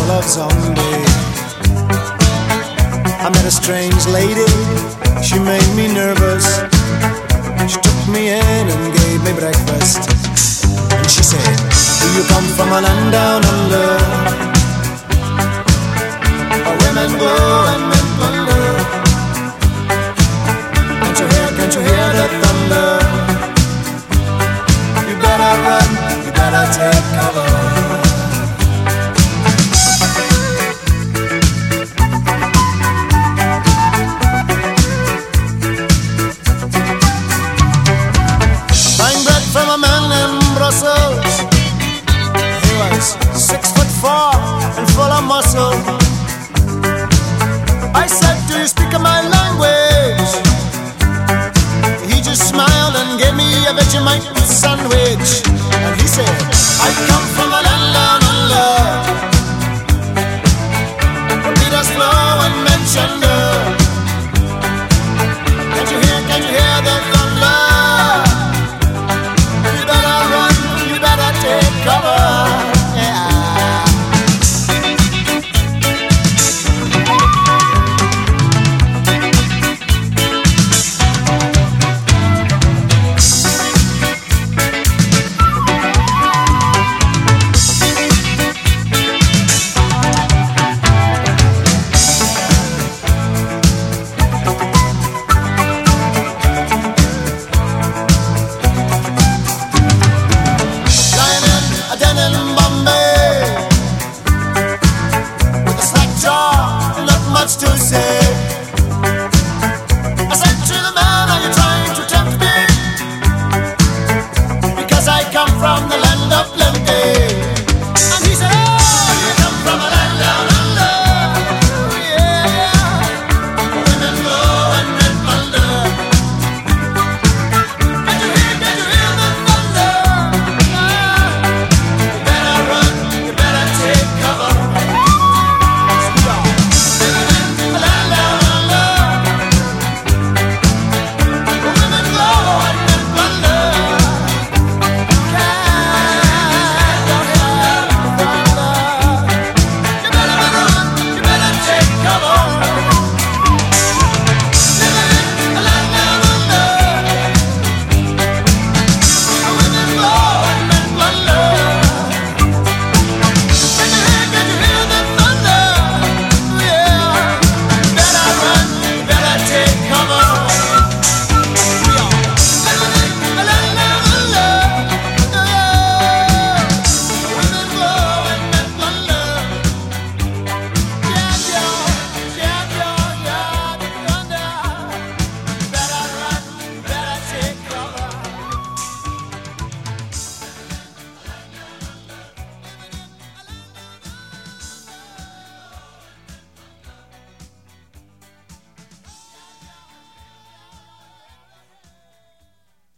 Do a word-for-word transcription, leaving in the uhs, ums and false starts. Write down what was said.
love zombie. I met a strange lady, she made me nervous. She took me in and gave me breakfast. And she said, do you come from a land down under, where women go and men plunder? Can't you hear, can't you hear the thunder? You better run, you better take cover. From a man in Brussels, he was six foot four and full of muscle. I said, do you speak my language? He just smiled and gave me a Vegemite sandwich. And he said, I come from a land down under, where Peter's flow and Menchender. Can't you hear, can't you hear the thunder? Take cover, yeah. Lying in a den in